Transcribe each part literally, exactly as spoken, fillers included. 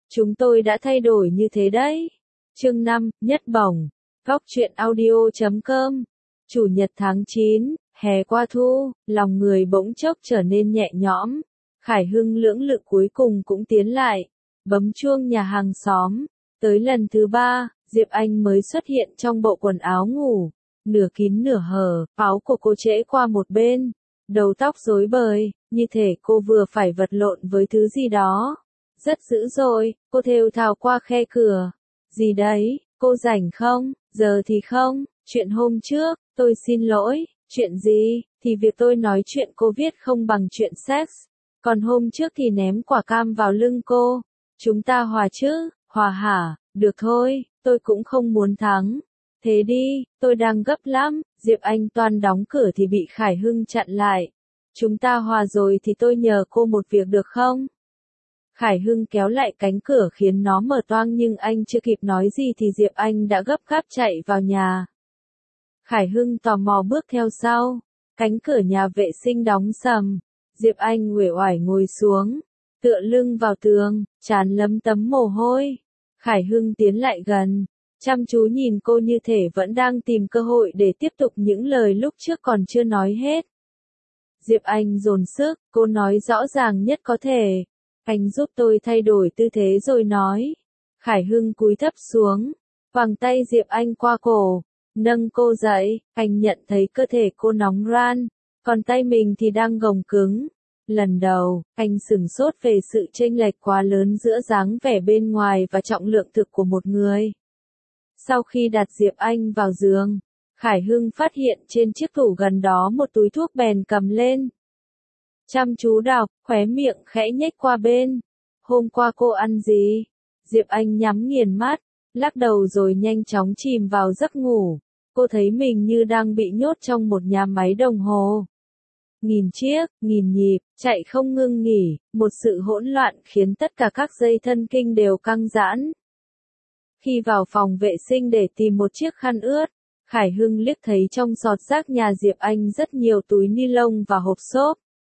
Chúng tôi đã thay đổi như thế đấy. Chương năm, Nhất Bổng. Góc truyện audio chấm com. Chủ nhật tháng chín, hè qua thu, lòng người bỗng chốc trở nên nhẹ nhõm. Khải Hưng lưỡng lự cuối cùng cũng tiến lại, bấm chuông nhà hàng xóm. Tới lần thứ ba, Diệp Anh mới xuất hiện trong bộ quần áo ngủ, nửa kín nửa hở, áo của cô trễ qua một bên, đầu tóc rối bời, như thể cô vừa phải vật lộn với thứ gì đó. Rất dữ dội, cô thều thào qua khe cửa. Gì đấy, cô rảnh không? Giờ thì không, chuyện hôm trước, tôi xin lỗi, chuyện gì, thì việc tôi nói chuyện cô viết không bằng chuyện sex. Còn hôm trước thì ném quả cam vào lưng cô. Chúng ta hòa chứ, hòa hả, được thôi, tôi cũng không muốn thắng. Thế đi, tôi đang gấp lắm. Diệp Anh toan đóng cửa thì bị Khải Hưng chặn lại. Chúng ta hòa rồi thì tôi nhờ cô một việc được không? Khải Hưng kéo lại cánh cửa khiến nó mở toang nhưng anh chưa kịp nói gì thì Diệp Anh đã gấp gáp chạy vào nhà. Khải Hưng tò mò bước theo sau. Cánh cửa nhà vệ sinh đóng sầm. Diệp Anh uể oải ngồi xuống, tựa lưng vào tường, trán lấm tấm mồ hôi. Khải Hưng tiến lại gần, chăm chú nhìn cô như thể vẫn đang tìm cơ hội để tiếp tục những lời lúc trước còn chưa nói hết. Diệp Anh dồn sức, cô nói rõ ràng nhất có thể. Anh giúp tôi thay đổi tư thế rồi nói. Khải Hưng cúi thấp xuống, quàng tay Diệp Anh qua cổ, nâng cô dậy. Anh nhận thấy cơ thể cô nóng ran, còn tay mình thì đang gồng cứng. Lần đầu, anh sửng sốt về sự chênh lệch quá lớn giữa dáng vẻ bên ngoài và trọng lượng thực của một người. Sau khi đặt Diệp Anh vào giường, Khải Hưng phát hiện trên chiếc tủ gần đó một túi thuốc bèn cầm lên. Chăm chú đọc, khóe miệng khẽ nhếch qua bên. Hôm qua cô ăn gì? Diệp Anh nhắm nghiền mắt, lắc đầu rồi nhanh chóng chìm vào giấc ngủ. Cô thấy mình như đang bị nhốt trong một nhà máy đồng hồ. Nghìn chiếc, nghìn nhịp, chạy không ngưng nghỉ, một sự hỗn loạn khiến tất cả các dây thần kinh đều căng giãn. Khi vào phòng vệ sinh để tìm một chiếc khăn ướt, Khải Hưng liếc thấy trong giọt rác nhà Diệp Anh rất nhiều túi ni lông và hộp xốp.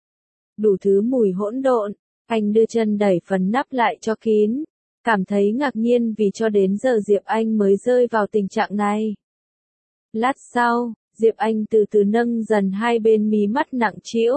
Đủ thứ mùi hỗn độn, anh đưa chân đẩy phần nắp lại cho kín, cảm thấy ngạc nhiên vì cho đến giờ Diệp Anh mới rơi vào tình trạng này. Lát sau, Diệp Anh từ từ nâng dần hai bên mí mắt nặng trĩu.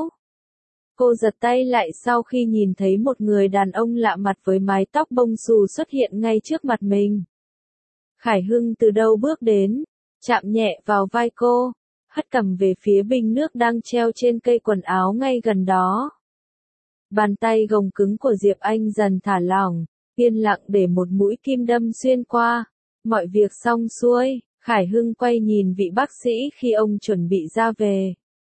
Cô giật tay lại sau khi nhìn thấy một người đàn ông lạ mặt với mái tóc bông xù xuất hiện ngay trước mặt mình. Khải Hưng từ đâu bước đến, chạm nhẹ vào vai cô, hất cằm về phía bình nước đang treo trên cây quần áo ngay gần đó. Bàn tay gồng cứng của Diệp Anh dần thả lỏng, yên lặng để một mũi kim đâm xuyên qua. Mọi việc xong xuôi. Khải Hưng quay nhìn vị bác sĩ khi ông chuẩn bị ra về.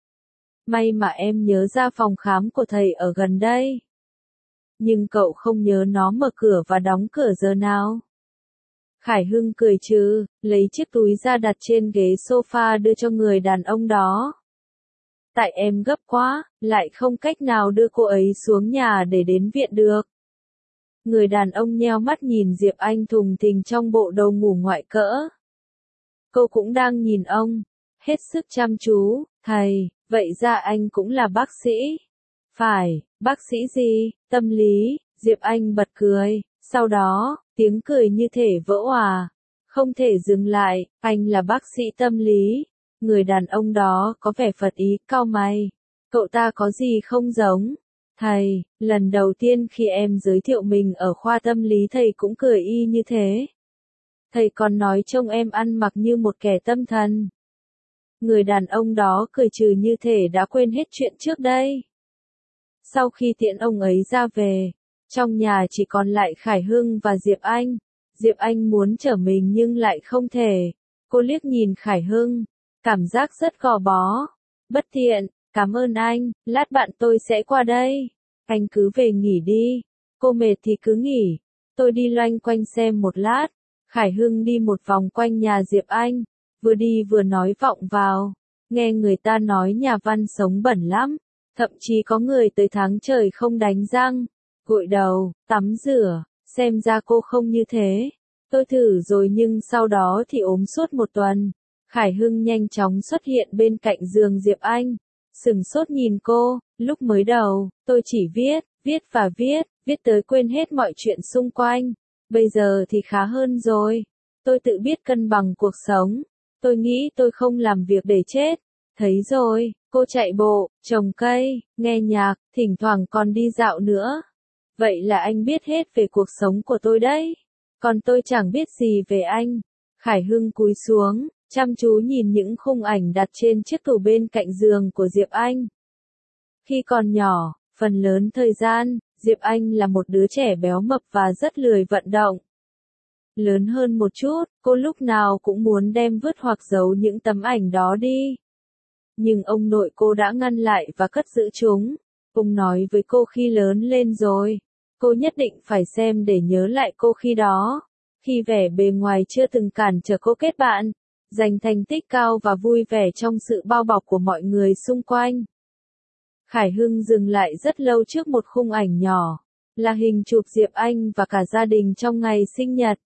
May mà em nhớ ra phòng khám của thầy ở gần đây. Nhưng cậu không nhớ nó mở cửa và đóng cửa giờ nào. Khải Hưng cười trừ, lấy chiếc túi ra đặt trên ghế sofa đưa cho người đàn ông đó. Tại em gấp quá, lại không cách nào đưa cô ấy xuống nhà để đến viện được. Người đàn ông nheo mắt nhìn Diệp Anh thùng thình trong bộ đồ ngủ ngoại cỡ. Cô cũng đang nhìn ông, hết sức chăm chú. Thầy, vậy ra anh cũng là bác sĩ. Phải, bác sĩ gì? Tâm lý. Diệp Anh bật cười, sau đó, tiếng cười như thể vỡ òa. Không thể dừng lại, anh là bác sĩ tâm lý. Người đàn ông đó có vẻ phật ý, cau mày. Cậu ta có gì không giống? Thầy, lần đầu tiên khi em giới thiệu mình ở khoa tâm lý thầy cũng cười y như thế. Thầy còn nói trông em ăn mặc như một kẻ tâm thần. Người đàn ông đó cười trừ như thể đã quên hết chuyện trước đây. Sau khi tiễn ông ấy ra về, trong nhà chỉ còn lại Khải Hưng và Diệp Anh. Diệp Anh muốn trở mình nhưng lại không thể. Cô liếc nhìn Khải Hưng, cảm giác rất gò bó. Bất tiện, cảm ơn anh, lát bạn tôi sẽ qua đây. Anh cứ về nghỉ đi. Cô mệt thì cứ nghỉ. Tôi đi loanh quanh xem một lát. Khải Hưng đi một vòng quanh nhà Diệp Anh, vừa đi vừa nói vọng vào. Nghe người ta nói nhà văn sống bẩn lắm, thậm chí có người tới tháng trời không đánh răng, gội đầu, tắm rửa, xem ra cô không như thế. Tôi thử rồi nhưng sau đó thì ốm suốt một tuần. Khải Hưng nhanh chóng xuất hiện bên cạnh giường Diệp Anh, sửng sốt nhìn cô. Lúc mới đầu, tôi chỉ viết, viết và viết, viết tới quên hết mọi chuyện xung quanh. Bây giờ thì khá hơn rồi. Tôi tự biết cân bằng cuộc sống. Tôi nghĩ tôi không làm việc để chết. Thấy rồi, cô chạy bộ, trồng cây, nghe nhạc, thỉnh thoảng còn đi dạo nữa. Vậy là anh biết hết về cuộc sống của tôi đấy. Còn tôi chẳng biết gì về anh. Khải Hưng cúi xuống, chăm chú nhìn những khung ảnh đặt trên chiếc tủ bên cạnh giường của Diệp Anh. Khi còn nhỏ, phần lớn thời gian, Diệp Anh là một đứa trẻ béo mập và rất lười vận động. Lớn hơn một chút, cô lúc nào cũng muốn đem vứt hoặc giấu những tấm ảnh đó đi. Nhưng ông nội cô đã ngăn lại và cất giữ chúng. Ông nói với cô khi lớn lên rồi, cô nhất định phải xem để nhớ lại cô khi đó. Khi vẻ bề ngoài chưa từng cản trở cô kết bạn, giành thành tích cao và vui vẻ trong sự bao bọc của mọi người xung quanh. Khải Hưng dừng lại rất lâu trước một khung ảnh nhỏ, là hình chụp Diệp Anh và cả gia đình trong ngày sinh nhật.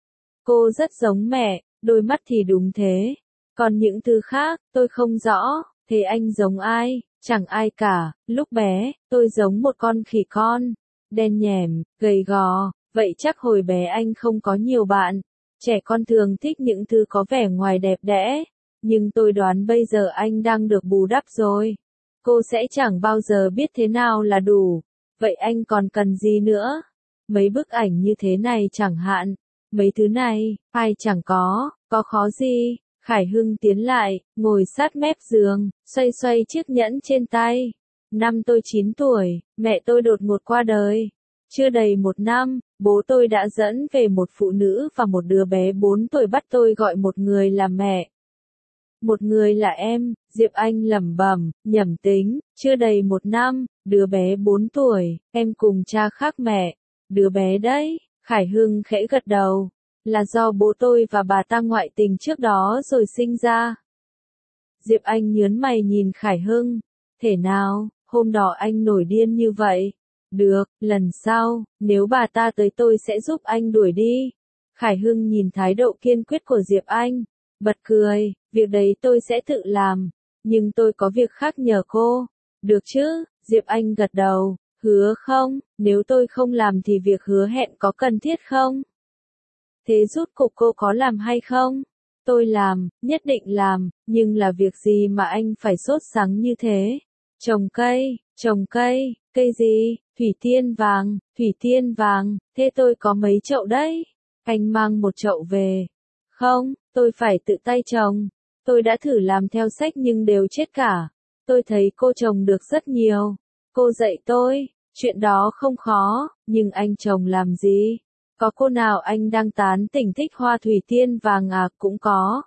Cô rất giống mẹ, đôi mắt thì đúng thế. Còn những thứ khác, tôi không rõ, thế anh giống ai? Chẳng ai cả. Lúc bé, tôi giống một con khỉ con, đen nhẻm, gầy gò, vậy chắc hồi bé anh không có nhiều bạn. Trẻ con thường thích những thứ có vẻ ngoài đẹp đẽ, nhưng tôi đoán bây giờ anh đang được bù đắp rồi. Cô sẽ chẳng bao giờ biết thế nào là đủ. Vậy anh còn cần gì nữa? Mấy bức ảnh như thế này chẳng hạn. Mấy thứ này, ai chẳng có, có khó gì? Khải Hưng tiến lại, ngồi sát mép giường, xoay xoay chiếc nhẫn trên tay. Năm tôi chín tuổi, mẹ tôi đột ngột qua đời. Chưa đầy một năm, bố tôi đã dẫn về một phụ nữ và một đứa bé bốn tuổi bắt tôi gọi một người là mẹ. Một người là em, Diệp Anh lẩm bẩm, nhẩm tính, chưa đầy một năm, đứa bé bốn tuổi, em cùng cha khác mẹ. Đứa bé đấy, Khải Hưng khẽ gật đầu, là do bố tôi và bà ta ngoại tình trước đó rồi sinh ra. Diệp Anh nhớn mày nhìn Khải Hưng, thể nào, hôm đó anh nổi điên như vậy. Được, lần sau, nếu bà ta tới tôi sẽ giúp anh đuổi đi. Khải Hưng nhìn thái độ kiên quyết của Diệp Anh, bật cười, việc đấy tôi sẽ tự làm, nhưng tôi có việc khác nhờ cô. Được chứ, Diệp Anh gật đầu, hứa không, nếu tôi không làm thì việc hứa hẹn có cần thiết không? Thế rút cục cô có làm hay không? Tôi làm, nhất định làm, nhưng là việc gì mà anh phải sốt sắng như thế? Trồng cây, trồng cây, cây gì? Thủy tiên vàng, thủy tiên vàng, thế tôi có mấy chậu đấy? Anh mang một chậu về. Không, tôi phải tự tay trồng. Tôi đã thử làm theo sách nhưng đều chết cả. Tôi thấy cô trồng được rất nhiều. Cô dạy tôi, chuyện đó không khó, nhưng anh trồng làm gì? Có cô nào anh đang tán tỉnh thích hoa thủy tiên vàng à? Cũng có.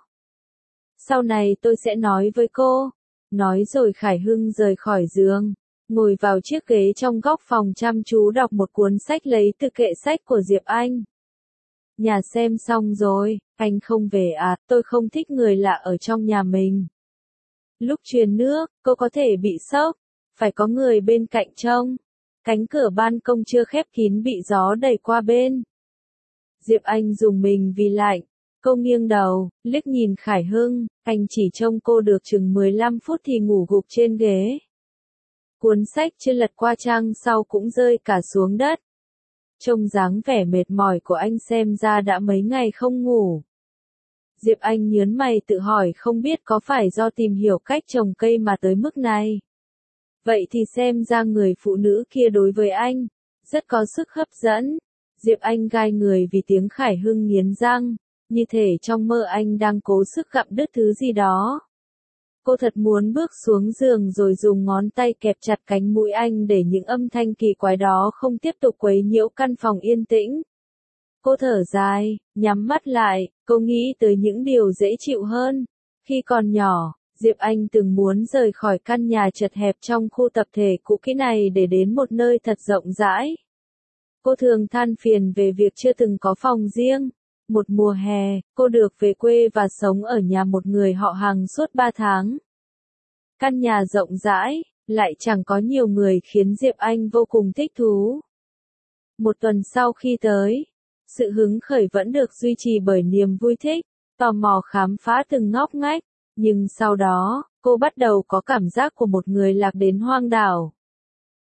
Sau này tôi sẽ nói với cô. Nói rồi Khải Hưng rời khỏi giường, ngồi vào chiếc ghế trong góc phòng chăm chú đọc một cuốn sách lấy từ kệ sách của Diệp Anh. Nhà xem xong rồi, anh không về à? Tôi không thích người lạ ở trong nhà mình. Lúc truyền nước, cô có thể bị sốc, phải có người bên cạnh trông. Cánh cửa ban công chưa khép kín bị gió đẩy qua bên. Diệp Anh rùng mình vì lạnh. Cô nghiêng đầu, liếc nhìn Khải Hưng, anh chỉ trông cô được chừng mười lăm phút thì ngủ gục trên ghế. Cuốn sách chưa lật qua trang sau cũng rơi cả xuống đất. Trông dáng vẻ mệt mỏi của anh xem ra đã mấy ngày không ngủ. Diệp Anh nhớn mày tự hỏi không biết có phải do tìm hiểu cách trồng cây mà tới mức này. Vậy thì xem ra người phụ nữ kia đối với anh, rất có sức hấp dẫn. Diệp Anh gai người vì tiếng Khải Hưng nghiến răng, như thể trong mơ anh đang cố sức gặm đứt thứ gì đó. Cô thật muốn bước xuống giường rồi dùng ngón tay kẹp chặt cánh mũi anh để những âm thanh kỳ quái đó không tiếp tục quấy nhiễu căn phòng yên tĩnh. Cô thở dài, nhắm mắt lại, cô nghĩ tới những điều dễ chịu hơn. Khi còn nhỏ, Diệp Anh từng muốn rời khỏi căn nhà chật hẹp trong khu tập thể cũ kỹ này để đến một nơi thật rộng rãi. Cô thường than phiền về việc chưa từng có phòng riêng. Một mùa hè, cô được về quê và sống ở nhà một người họ hàng suốt ba tháng. Căn nhà rộng rãi, lại chẳng có nhiều người khiến Diệp Anh vô cùng thích thú. Một tuần sau khi tới, sự hứng khởi vẫn được duy trì bởi niềm vui thích, tò mò khám phá từng ngóc ngách, nhưng sau đó, cô bắt đầu có cảm giác của một người lạc đến hoang đảo.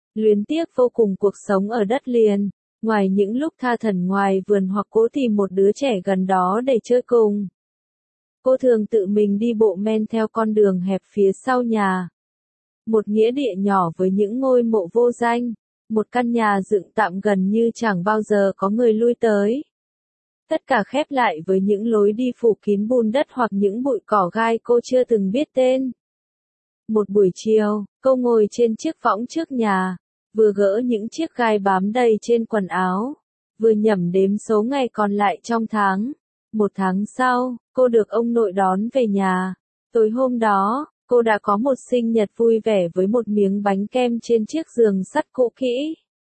Luyến tiếc vô cùng cuộc sống ở đất liền, ngoài những lúc tha thẩn ngoài vườn hoặc cố tìm một đứa trẻ gần đó để chơi cùng. Cô thường tự mình đi bộ men theo con đường hẹp phía sau nhà. Một nghĩa địa nhỏ với những ngôi mộ vô danh, một căn nhà dựng tạm gần như chẳng bao giờ có người lui tới. Tất cả khép lại với những lối đi phủ kín bùn đất hoặc những bụi cỏ gai cô chưa từng biết tên. Một buổi chiều, cô ngồi trên chiếc võng trước nhà, vừa gỡ những chiếc gai bám đầy trên quần áo, vừa nhẩm đếm số ngày còn lại trong tháng. Một tháng sau, cô được ông nội đón về nhà. Tối hôm đó, cô đã có một sinh nhật vui vẻ với một miếng bánh kem trên chiếc giường sắt cũ kỹ.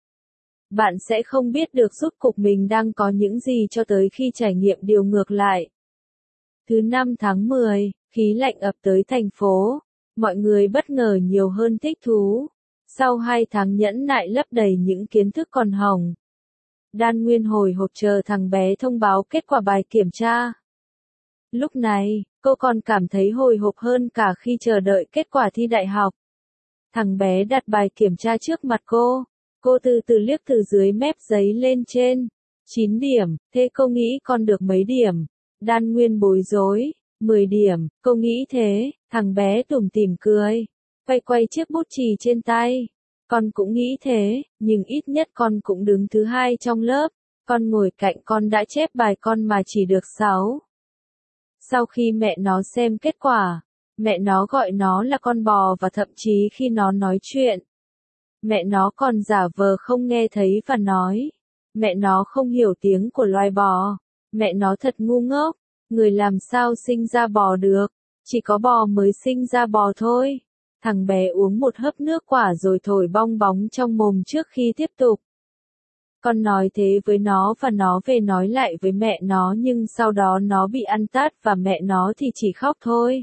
Bạn sẽ không biết được rốt cuộc mình đang có những gì cho tới khi trải nghiệm điều ngược lại. Thứ năm tháng mười, khí lạnh ập tới thành phố. Mọi người bất ngờ nhiều hơn thích thú. Sau hai tháng nhẫn nại lấp đầy những kiến thức còn hỏng, Đan Nguyên hồi hộp chờ thằng bé thông báo kết quả bài kiểm tra. Lúc này, cô còn cảm thấy hồi hộp hơn cả khi chờ đợi kết quả thi đại học. Thằng bé đặt bài kiểm tra trước mặt cô. Cô từ từ liếc từ dưới mép giấy lên trên. chín điểm, thế cô nghĩ con được mấy điểm? Đan Nguyên bối rối. mười điểm, cô nghĩ thế, thằng bé tủm tỉm cười. Quay quay chiếc bút chì trên tay. Con cũng nghĩ thế, nhưng ít nhất con cũng đứng thứ hai trong lớp. Con ngồi cạnh con đã chép bài con mà chỉ được sáu. Sau khi mẹ nó xem kết quả, mẹ nó gọi nó là con bò và thậm chí khi nó nói chuyện, mẹ nó còn giả vờ không nghe thấy và nói, mẹ nó không hiểu tiếng của loài bò, mẹ nó thật ngu ngốc, người làm sao sinh ra bò được, chỉ có bò mới sinh ra bò thôi. Thằng bé uống một hớp nước quả rồi thổi bong bóng trong mồm trước khi tiếp tục. Con nói thế với nó và nó về nói lại với mẹ nó nhưng sau đó nó bị ăn tát và mẹ nó thì chỉ khóc thôi.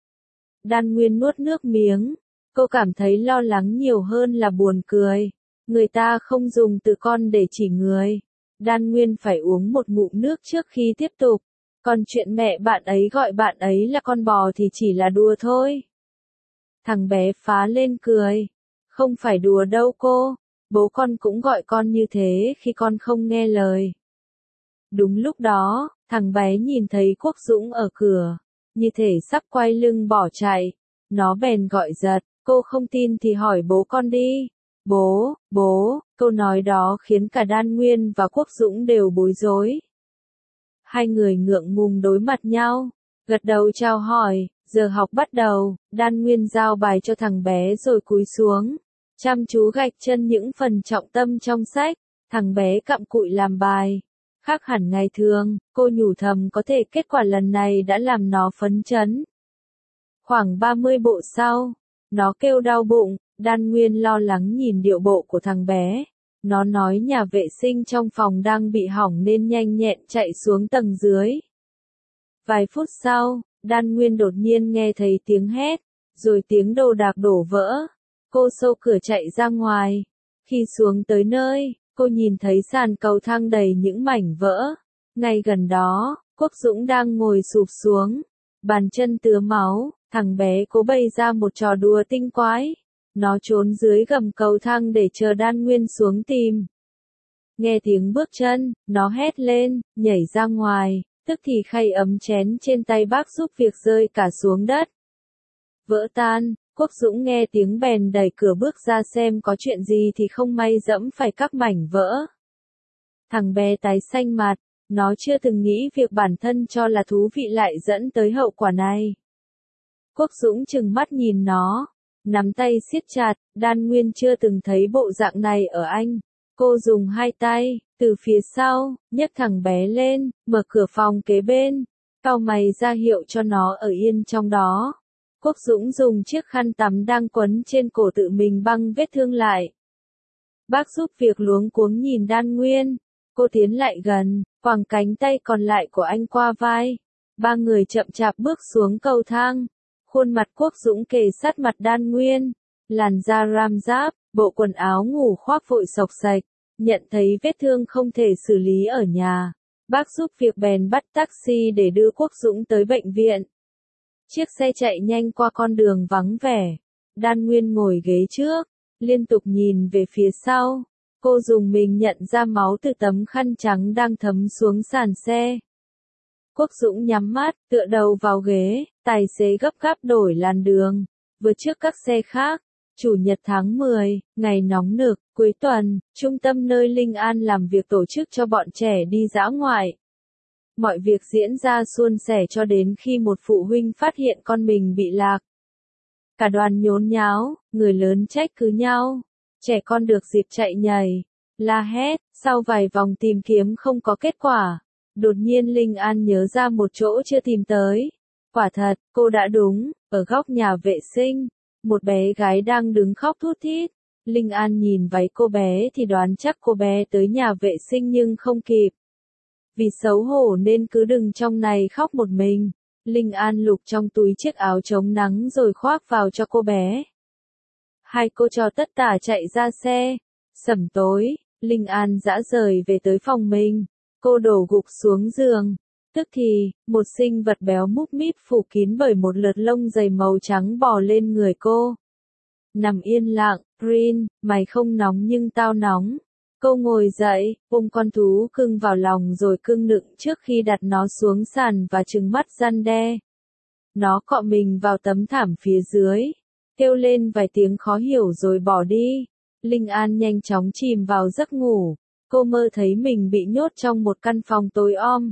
Đan Nguyên nuốt nước miếng. Cô cảm thấy lo lắng nhiều hơn là buồn cười. Người ta không dùng từ con để chỉ người. Đan Nguyên phải uống một ngụm nước trước khi tiếp tục. Còn chuyện mẹ bạn ấy gọi bạn ấy là con bò thì chỉ là đùa thôi. Thằng bé phá lên cười. Không phải đùa đâu cô. Bố con cũng gọi con như thế khi con không nghe lời. Đúng lúc đó, thằng bé nhìn thấy Quốc Dũng ở cửa, như thể sắp quay lưng bỏ chạy. Nó bèn gọi giật, cô không tin thì hỏi bố con đi. Bố, bố, câu nói đó khiến cả Đan Nguyên và Quốc Dũng đều bối rối. Hai người ngượng ngùng đối mặt nhau, gật đầu chào hỏi, giờ học bắt đầu, Đan Nguyên giao bài cho thằng bé rồi cúi xuống. Chăm chú gạch chân những phần trọng tâm trong sách, thằng bé cặm cụi làm bài. Khác hẳn ngày thường, cô nhủ thầm có thể kết quả lần này đã làm nó phấn chấn. Khoảng ba mươi bộ sau, nó kêu đau bụng, Đan Nguyên lo lắng nhìn điệu bộ của thằng bé. Nó nói nhà vệ sinh trong phòng đang bị hỏng nên nhanh nhẹn chạy xuống tầng dưới. Vài phút sau, Đan Nguyên đột nhiên nghe thấy tiếng hét, rồi tiếng đồ đạc đổ vỡ. Cô xô cửa chạy ra ngoài. Khi xuống tới nơi, cô nhìn thấy sàn cầu thang đầy những mảnh vỡ. Ngay gần đó, Quốc Dũng đang ngồi sụp xuống. Bàn chân tứa máu, thằng bé cố bày ra một trò đùa tinh quái. Nó trốn dưới gầm cầu thang để chờ Đan Nguyên xuống tìm. Nghe tiếng bước chân, nó hét lên, nhảy ra ngoài, tức thì khay ấm chén trên tay bác giúp việc rơi cả xuống đất. Vỡ tan. Quốc Dũng nghe tiếng bèn đẩy cửa bước ra xem có chuyện gì thì không may dẫm phải các mảnh vỡ. Thằng bé tái xanh mặt, nó chưa từng nghĩ việc bản thân cho là thú vị lại dẫn tới hậu quả này. Quốc Dũng trừng mắt nhìn nó, nắm tay siết chặt, Đan Nguyên chưa từng thấy bộ dạng này ở anh. Cô dùng hai tay, từ phía sau, nhấc thằng bé lên, mở cửa phòng kế bên, cau mày ra hiệu cho nó ở yên trong đó. Quốc Dũng dùng chiếc khăn tắm đang quấn trên cổ tự mình băng vết thương lại. Bác giúp việc luống cuống nhìn Đan Nguyên. Cô tiến lại gần, quàng cánh tay còn lại của anh qua vai. Ba người chậm chạp bước xuống cầu thang. Khuôn mặt Quốc Dũng kề sát mặt Đan Nguyên. Làn da ram giáp, bộ quần áo ngủ khoác vội xộc xạch. Nhận thấy vết thương không thể xử lý ở nhà. Bác giúp việc bèn bắt taxi để đưa Quốc Dũng tới bệnh viện. Chiếc xe chạy nhanh qua con đường vắng vẻ. Đan Nguyên ngồi ghế trước, liên tục nhìn về phía sau. Cô dùng mình nhận ra máu từ tấm khăn trắng đang thấm xuống sàn xe. Quốc Dũng nhắm mắt, tựa đầu vào ghế, tài xế gấp gáp đổi làn đường, vượt trước các xe khác. Chủ nhật tháng mười, ngày nóng nực, cuối tuần, trung tâm nơi Linh An làm việc tổ chức cho bọn trẻ đi dã ngoại. Mọi việc diễn ra suôn sẻ cho đến khi một phụ huynh phát hiện con mình bị lạc. Cả đoàn nhốn nháo, người lớn trách cứ nhau, trẻ con được dịp chạy nhảy, la hét, sau vài vòng tìm kiếm không có kết quả. Đột nhiên Linh An nhớ ra một chỗ chưa tìm tới. Quả thật, cô đã đúng, ở góc nhà vệ sinh, một bé gái đang đứng khóc thút thít. Linh An nhìn váy cô bé thì đoán chắc cô bé tới nhà vệ sinh nhưng không kịp. Vì xấu hổ nên cứ đừng trong này khóc một mình. Linh An lục trong túi chiếc áo chống nắng rồi khoác vào cho cô bé. Hai cô trò tất tả chạy ra xe. Sẩm tối, Linh An dã rời về tới phòng mình. Cô đổ gục xuống giường. Tức thì, một sinh vật béo múp míp phủ kín bởi một lượt lông dày màu trắng bò lên người cô. Nằm yên lặng, Green, mày không nóng nhưng tao nóng. Cô ngồi dậy, ôm con thú cưng vào lòng rồi cưng nựng trước khi đặt nó xuống sàn và trừng mắt răn đe. Nó cọ mình vào tấm thảm phía dưới, kêu lên vài tiếng khó hiểu rồi bỏ đi. Linh An nhanh chóng chìm vào giấc ngủ. Cô mơ thấy mình bị nhốt trong một căn phòng tối om.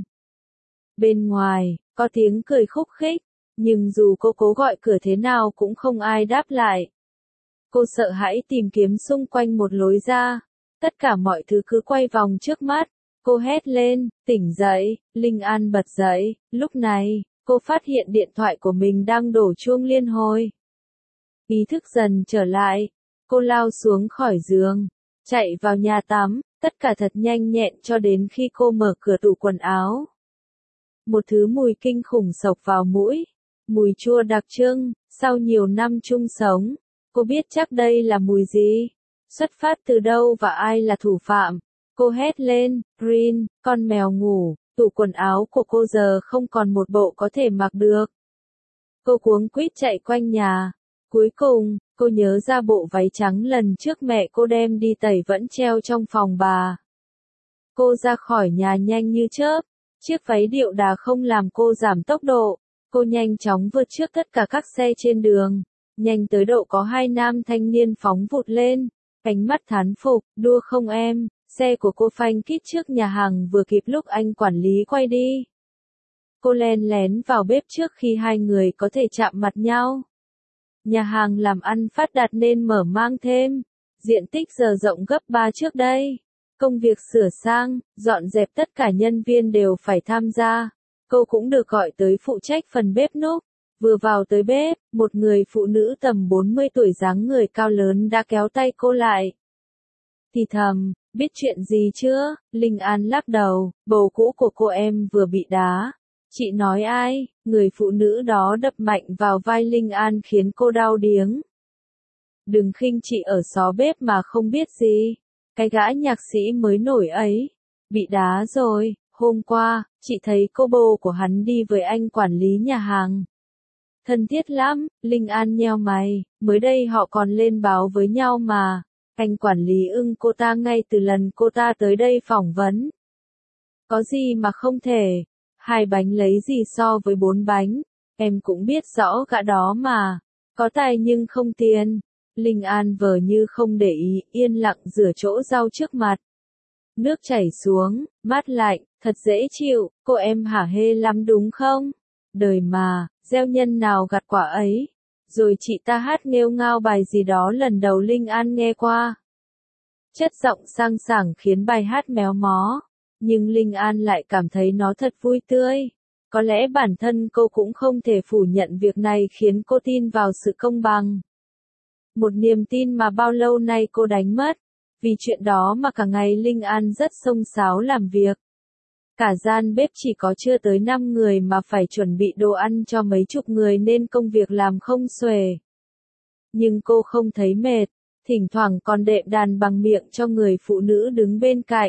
Bên ngoài, có tiếng cười khúc khích, nhưng dù cô cố gọi cửa thế nào cũng không ai đáp lại. Cô sợ hãi tìm kiếm xung quanh một lối ra. Tất cả mọi thứ cứ quay vòng trước mắt. Cô hét lên, tỉnh dậy. Linh An bật dậy. Lúc này, cô phát hiện điện thoại của mình đang đổ chuông liên hồi. Ý thức dần trở lại. Cô lao xuống khỏi giường, chạy vào nhà tắm, tất cả thật nhanh nhẹn cho đến khi cô mở cửa tủ quần áo. Một thứ mùi kinh khủng xộc vào mũi. Mùi chua đặc trưng, sau nhiều năm chung sống. Cô biết chắc đây là mùi gì. Xuất phát từ đâu và ai là thủ phạm. Cô hét lên, Green, con mèo ngủ. Tủ quần áo của cô giờ không còn một bộ có thể mặc được. Cô cuống quýt chạy quanh nhà. Cuối cùng, cô nhớ ra bộ váy trắng lần trước mẹ cô đem đi tẩy vẫn treo trong phòng bà. Cô ra khỏi nhà nhanh như chớp. Chiếc váy điệu đà không làm cô giảm tốc độ. Cô nhanh chóng vượt trước tất cả các xe trên đường. Nhanh tới độ có hai nam thanh niên phóng vụt lên. Ánh mắt thán phục, đua không em. Xe của cô phanh kít trước nhà hàng vừa kịp lúc anh quản lý quay đi. Cô len lén vào bếp trước khi hai người có thể chạm mặt nhau. Nhà hàng làm ăn phát đạt nên mở mang thêm. Diện tích giờ rộng gấp ba trước đây. Công việc sửa sang, dọn dẹp tất cả nhân viên đều phải tham gia. Cô cũng được gọi tới phụ trách phần bếp núc. Vừa vào tới bếp, một người phụ nữ tầm bốn mươi tuổi dáng người cao lớn đã kéo tay cô lại. Thì thầm, biết chuyện gì chưa? Linh An lắc đầu, bồ cũ của cô em vừa bị đá. Chị nói ai? Người phụ nữ đó đập mạnh vào vai Linh An khiến cô đau điếng. Đừng khinh chị ở xó bếp mà không biết gì. Cái gã nhạc sĩ mới nổi ấy. Bị đá rồi, hôm qua, chị thấy cô bồ của hắn đi với anh quản lý nhà hàng. Thân thiết lắm, Linh An nheo mày, mới đây họ còn lên báo với nhau mà. Anh quản lý ưng cô ta ngay từ lần cô ta tới đây phỏng vấn. Có gì mà không thể. Hai bánh lấy gì so với bốn bánh. Em cũng biết rõ gã đó mà. Có tài nhưng không tiền. Linh An vờ như không để ý, yên lặng rửa chỗ rau trước mặt. Nước chảy xuống, mát lạnh, thật dễ chịu. Cô em hả hê lắm đúng không? Đời mà, gieo nhân nào gặt quả ấy. Rồi chị ta hát nghêu ngao bài gì đó lần đầu Linh An nghe qua. Chất giọng sang sảng khiến bài hát méo mó. Nhưng Linh An lại cảm thấy nó thật vui tươi. Có lẽ bản thân cô cũng không thể phủ nhận việc này khiến cô tin vào sự công bằng. Một niềm tin mà bao lâu nay cô đánh mất. Vì chuyện đó mà cả ngày Linh An rất xông xáo làm việc. Cả gian bếp chỉ có chưa tới năm người mà phải chuẩn bị đồ ăn cho mấy chục người nên công việc làm không xuể. Nhưng cô không thấy mệt, thỉnh thoảng còn đệm đàn bằng miệng cho người phụ nữ đứng bên cạnh.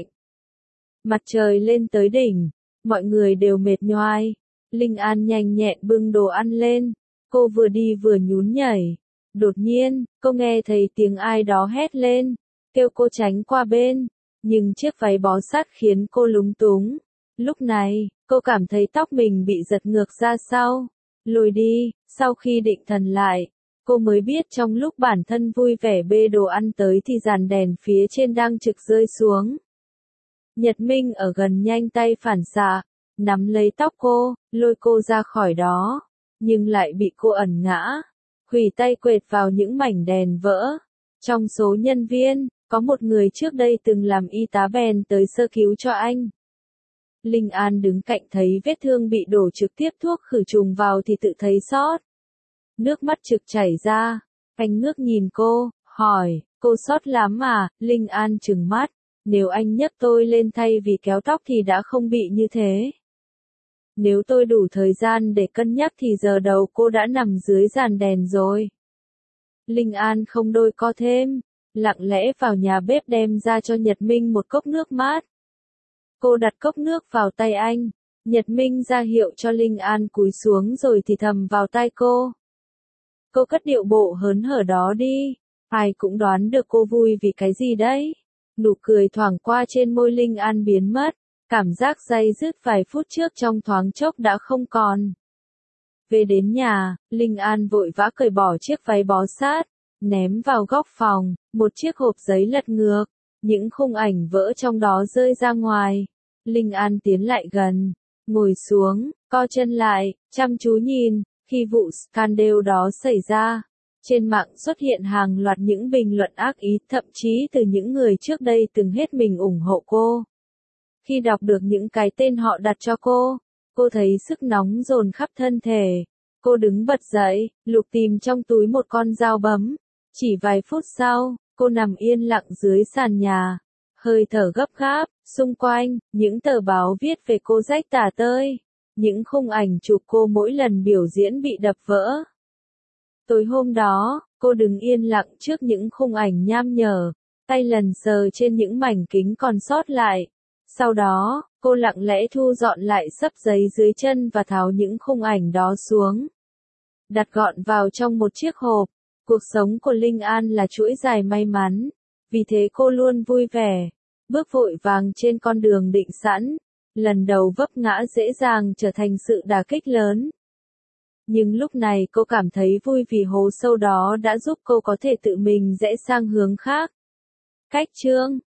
Mặt trời lên tới đỉnh, mọi người đều mệt nhoài. Linh An nhanh nhẹn bưng đồ ăn lên, cô vừa đi vừa nhún nhảy. Đột nhiên, cô nghe thấy tiếng ai đó hét lên, kêu cô tránh qua bên, nhưng chiếc váy bó sát khiến cô lúng túng. Lúc này, cô cảm thấy tóc mình bị giật ngược ra sau, lùi đi. Sau khi định thần lại, cô mới biết trong lúc bản thân vui vẻ bê đồ ăn tới thì dàn đèn phía trên đang trực rơi xuống. Nhật Minh ở gần nhanh tay phản xạ, nắm lấy tóc cô, lôi cô ra khỏi đó, nhưng lại bị cô ẩn ngã, khuỷu tay quệt vào những mảnh đèn vỡ. Trong số nhân viên, có một người trước đây từng làm y tá bèn tới sơ cứu cho anh. Linh An đứng cạnh thấy vết thương bị đổ trực tiếp thuốc khử trùng vào thì tự thấy xót. Nước mắt trực chảy ra, anh ngước nhìn cô, hỏi, cô xót lắm à? Linh An trừng mắt, nếu anh nhấc tôi lên thay vì kéo tóc thì đã không bị như thế. Nếu tôi đủ thời gian để cân nhắc thì giờ đầu cô đã nằm dưới dàn đèn rồi. Linh An không đôi co thêm, lặng lẽ vào nhà bếp đem ra cho Nhật Minh một cốc nước mát. Cô đặt cốc nước vào tay anh, Nhật Minh ra hiệu cho Linh An cúi xuống rồi thì thầm vào tai cô. Cô cất điệu bộ hớn hở đó đi, ai cũng đoán được cô vui vì cái gì đấy. Nụ cười thoảng qua trên môi Linh An biến mất, cảm giác day dứt vài phút trước trong thoáng chốc đã không còn. Về đến nhà, Linh An vội vã cởi bỏ chiếc váy bó sát, ném vào góc phòng, một chiếc hộp giấy lật ngược, những khung ảnh vỡ trong đó rơi ra ngoài. Linh An tiến lại gần, ngồi xuống, co chân lại, chăm chú nhìn. Khi vụ scandal đó xảy ra, trên mạng xuất hiện hàng loạt những bình luận ác ý, thậm chí từ những người trước đây từng hết mình ủng hộ cô. Khi đọc được những cái tên họ đặt cho cô, cô thấy sức nóng dồn khắp thân thể. Cô đứng bật dậy, lục tìm trong túi một con dao bấm. Chỉ vài phút sau, cô nằm yên lặng dưới sàn nhà, hơi thở gấp gáp. Xung quanh, những tờ báo viết về cô rách tả tơi. Những khung ảnh chụp cô mỗi lần biểu diễn bị đập vỡ. Tối hôm đó, cô đứng yên lặng trước những khung ảnh nham nhở, tay lần sờ trên những mảnh kính còn sót lại. Sau đó, cô lặng lẽ thu dọn lại xấp giấy dưới chân và tháo những khung ảnh đó xuống. Đặt gọn vào trong một chiếc hộp. Cuộc sống của Linh An là chuỗi dài may mắn, vì thế cô luôn vui vẻ, bước vội vàng trên con đường định sẵn. Lần đầu vấp ngã dễ dàng trở thành sự đả kích lớn. Nhưng lúc này cô cảm thấy vui vì hố sâu đó đã giúp cô có thể tự mình rẽ sang hướng khác. Cách chương